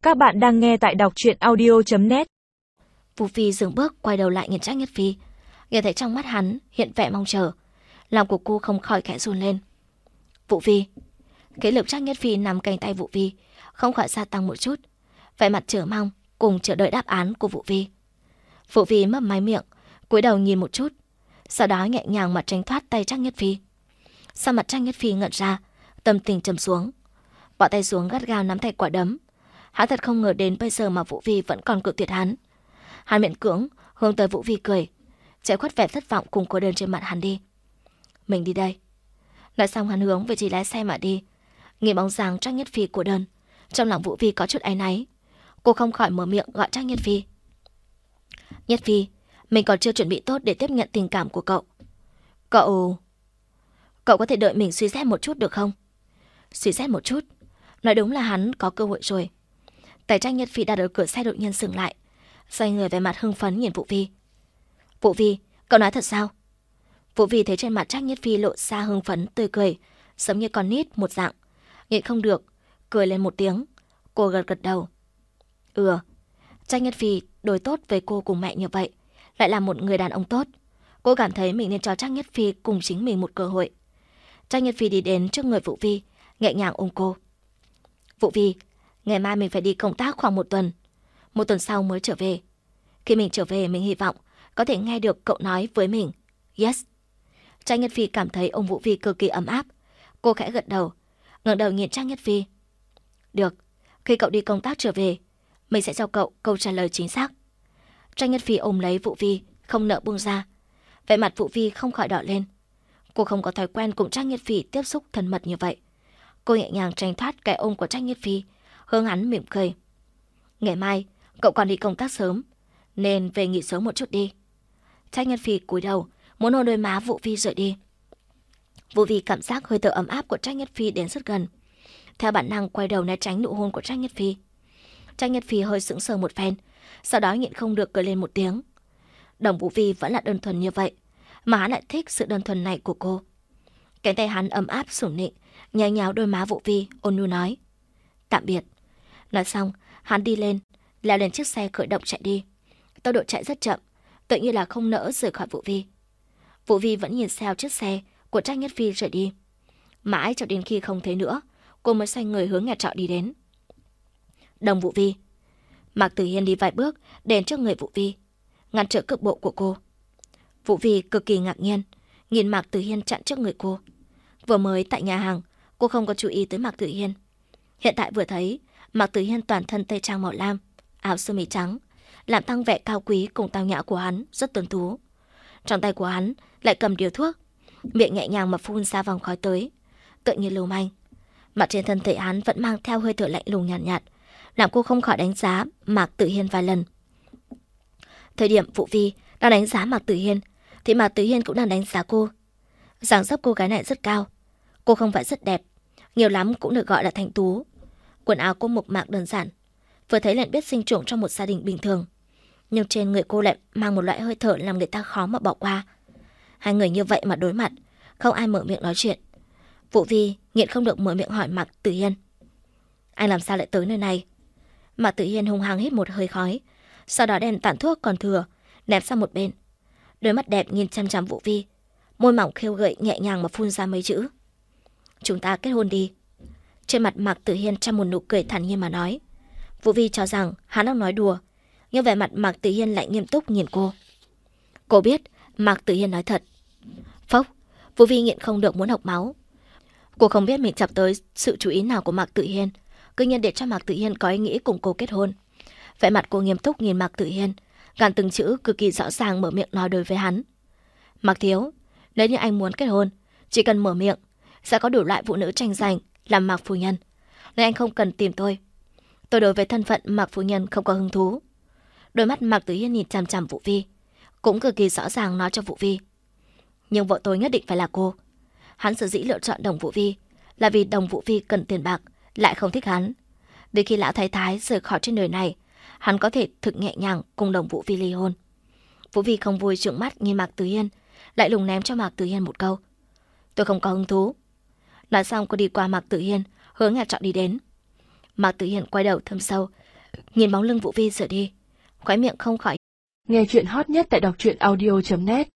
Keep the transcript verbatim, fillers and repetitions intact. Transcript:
Các bạn đang nghe tại đọc truyện audio chấm net. Vũ Phi dừng bước quay đầu lại nhìn Trác Nhất Phi, nghe thấy trong mắt hắn hiện vẻ mong chờ, lòng của cô không khỏi khẽ run lên. Vũ Phi, cái lực Trác Nhất Phi nắm cánh tay Vũ Phi không khỏi gia tăng một chút, vẻ mặt chờ mong cùng chờ đợi đáp án của Vũ Phi. Vũ Phi mấp máy miệng, cúi đầu nhìn một chút, sau đó nhẹ nhàng mà tránh thoát tay Trác Nhất Phi. Sau mặt Trác Nhất Phi ngẩn ra, tâm tình trầm xuống, bỏ tay xuống gắt gao nắm tay quả đấm. Hắn thật không ngờ đến bây giờ mà Vũ Phi vẫn còn cự tuyệt hắn. Hắn miễn cưỡng hướng tới Vũ Phi cười, che khuất vẻ thất vọng cùng cô đơn trên mặt hắn đi. Mình đi đây. Nói xong hắn hướng về chỉ lái xe mà đi. Nghĩ bóng dáng Trác Nhất Phi cô đơn, trong lòng Vũ Phi có chút áy náy. Cô không khỏi mở miệng gọi Trác Nhất Phi. Nhất Phi, mình còn chưa chuẩn bị tốt để tiếp nhận tình cảm của cậu. Cậu... Cậu có thể đợi mình suy xét một chút được không? Suy xét một chút? Nói đúng là hắn có cơ hội rồi. Tay Trác Nhất Phi đặt ở cửa xe đột nhiên dừng lại, xoay người về mặt hưng phấn nhìn Vũ Phi. Vũ Phi, cậu nói thật sao? Vũ Phi thấy trên mặt Trác Nhất Phi lộ ra hưng phấn tươi cười, giống như con nít một dạng, nhịn không được cười lên một tiếng. Cô gật gật đầu. Ừ, Trác Nhất Phi đối tốt với cô cùng mẹ như vậy, lại là một người đàn ông tốt. Cô cảm thấy mình nên cho Trác Nhất Phi cùng chính mình một cơ hội. Trác Nhất Phi đi đến trước người Vũ Phi, nhẹ nhàng ôm cô. Vũ Phi, ngày mai mình phải đi công tác khoảng một tuần. Một tuần sau mới trở về. Khi mình trở về mình hy vọng có thể nghe được cậu nói với mình yes. Trác Nhất Phi cảm thấy ôm Vũ Phi cực kỳ ấm áp. Cô khẽ gật đầu, ngẩng đầu nhìn Trác Nhất Phi. Được, khi cậu đi công tác trở về, mình sẽ cho cậu câu trả lời chính xác. Trác Nhất Phi ôm lấy Vũ Phi, không nỡ buông ra. Vẻ mặt Vũ Phi không khỏi đỏ lên. Cô không có thói quen cùng Trác Nhất Phi tiếp xúc thân mật như vậy. Cô nhẹ nhàng tránh thoát cái ôm của Trác Nhất Phi, hướng hắn mỉm cười. Ngày mai cậu còn đi công tác sớm, nên về nghỉ sớm một chút đi. Trác Nhất Phi cúi đầu muốn hôn đôi má Vũ Phi rời đi. Vũ Phi cảm giác hơi thở ấm áp của Trác Nhất Phi đến rất gần, theo bản năng quay đầu né tránh nụ hôn của Trác Nhất Phi. Trác Nhất Phi hơi sững sờ một phen, sau đó nhịn không được cười lên một tiếng. Đồng Vũ Phi vẫn là đơn thuần như vậy, mà hắn lại thích sự đơn thuần này của cô. Cánh tay hắn ấm áp sủng nịnh, nhéo nhéo đôi má Vũ Phi, ôn nhu nói tạm biệt. Nói xong hắn đi lên, leo lên chiếc xe khởi động chạy đi. Tốc độ chạy rất chậm, tự như là không nỡ rời khỏi Vũ Phi. Vũ Phi vẫn nhìn theo chiếc xe của Trác Nhất Phi rời đi. Mãi cho đến khi không thấy nữa, cô mới xoay người hướng nhà trọ đi đến. Đồng Vũ Phi. Mạc Tử Hiên đi vài bước đến trước người Vũ Phi, ngăn trở cước bộ của cô. Vũ Phi cực kỳ ngạc nhiên nhìn Mạc Tử Hiên chặn trước người cô. Vừa mới tại nhà hàng, cô không có chú ý tới Mạc Tử Hiên. Hiện tại vừa thấy Mạc Tử Hiên toàn thân tây trang màu lam, áo sơ mi trắng, làm tăng vẻ cao quý cùng tao nhã của hắn rất tuấn tú. Trong tay của hắn lại cầm điếu thuốc, miệng nhẹ nhàng mà phun ra vòng khói tới, tựa như lưu manh. Mặt trên thân thể hắn vẫn mang theo hơi thở lạnh lùng nhàn nhạt, nhạt, làm cô không khỏi đánh giá Mạc Tử Hiên vài lần. Thời điểm Vũ Phi đang đánh giá Mạc Tử Hiên, thì Mạc Tử Hiên cũng đang đánh giá cô. Dáng dấp cô gái này rất cao, cô không phải rất đẹp, nhiều lắm cũng được gọi là thanh tú. Quần áo cô mộc mạc đơn giản, vừa thấy liền biết sinh trưởng trong một gia đình bình thường, nhưng trên người cô lại mang một loại hơi thở làm người ta khó mà bỏ qua. Hai người như vậy mà đối mặt, không ai mở miệng nói chuyện. Vũ Phi nghiện không được mở miệng hỏi Mạc Tử Hiên: anh làm sao lại tới nơi này? Mạc Tử Hiên hung hăng hít một hơi khói, sau đó đem tàn thuốc còn thừa ném sang một bên. Đôi mắt đẹp nhìn chăm chăm Vũ Phi, môi mỏng khêu gợi nhẹ nhàng mà phun ra mấy chữ: chúng ta kết hôn đi. Trên mặt Mạc Tử Hiên trong một nụ cười thản nhiên mà nói. Vũ Phi cho rằng hắn đang nói đùa, nhưng vẻ mặt Mạc Tử Hiên lại nghiêm túc nhìn cô. Cô biết Mạc Tử Hiên nói thật. Phốc, Vũ Phi nghiện không được muốn học máu. Cô không biết mình chọc tới sự chú ý nào của Mạc Tử Hiên, cứ nhiên để cho Mạc Tử Hiên có ý nghĩ cùng cô kết hôn. Vẻ mặt cô nghiêm túc nhìn Mạc Tử Hiên, gàn từng chữ cực kỳ rõ ràng mở miệng nói đối với hắn. Mạc thiếu, nếu như anh muốn kết hôn, chỉ cần mở miệng sẽ có đủ loại phụ nữ tranh giành làm Mạc phu nhân, nên anh không cần tìm tôi. Tôi đối với thân phận Mạc phu nhân không có hứng thú. Đôi mắt Mạc Tử Hiên nhìn chằm chằm Vũ Phi, cũng cực kỳ rõ ràng nói cho Vũ Phi. Nhưng vợ tôi nhất định phải là cô. Hắn sở dĩ lựa chọn Đồng Vũ Phi là vì Đồng Vũ Phi cần tiền bạc, lại không thích hắn. Đến khi lão thái thái rời khỏi trên đời này, hắn có thể thực nhẹ nhàng cùng Đồng Vũ Phi ly hôn. Vũ Phi không vui trợn mắt nhìn Mạc Tử Hiên, lại lùng ném cho Mạc Tử Hiên một câu: tôi không có hứng thú. Nói xong cô đi qua Mạc Tử Hiên, hướng nhà trọ đi đến. Mạc Tử Hiên quay đầu thâm sâu, nhìn bóng lưng Vũ Vi rời đi, khóe miệng không khỏi. Nghe chuyện hot nhất tại đọc truyện audio chấm net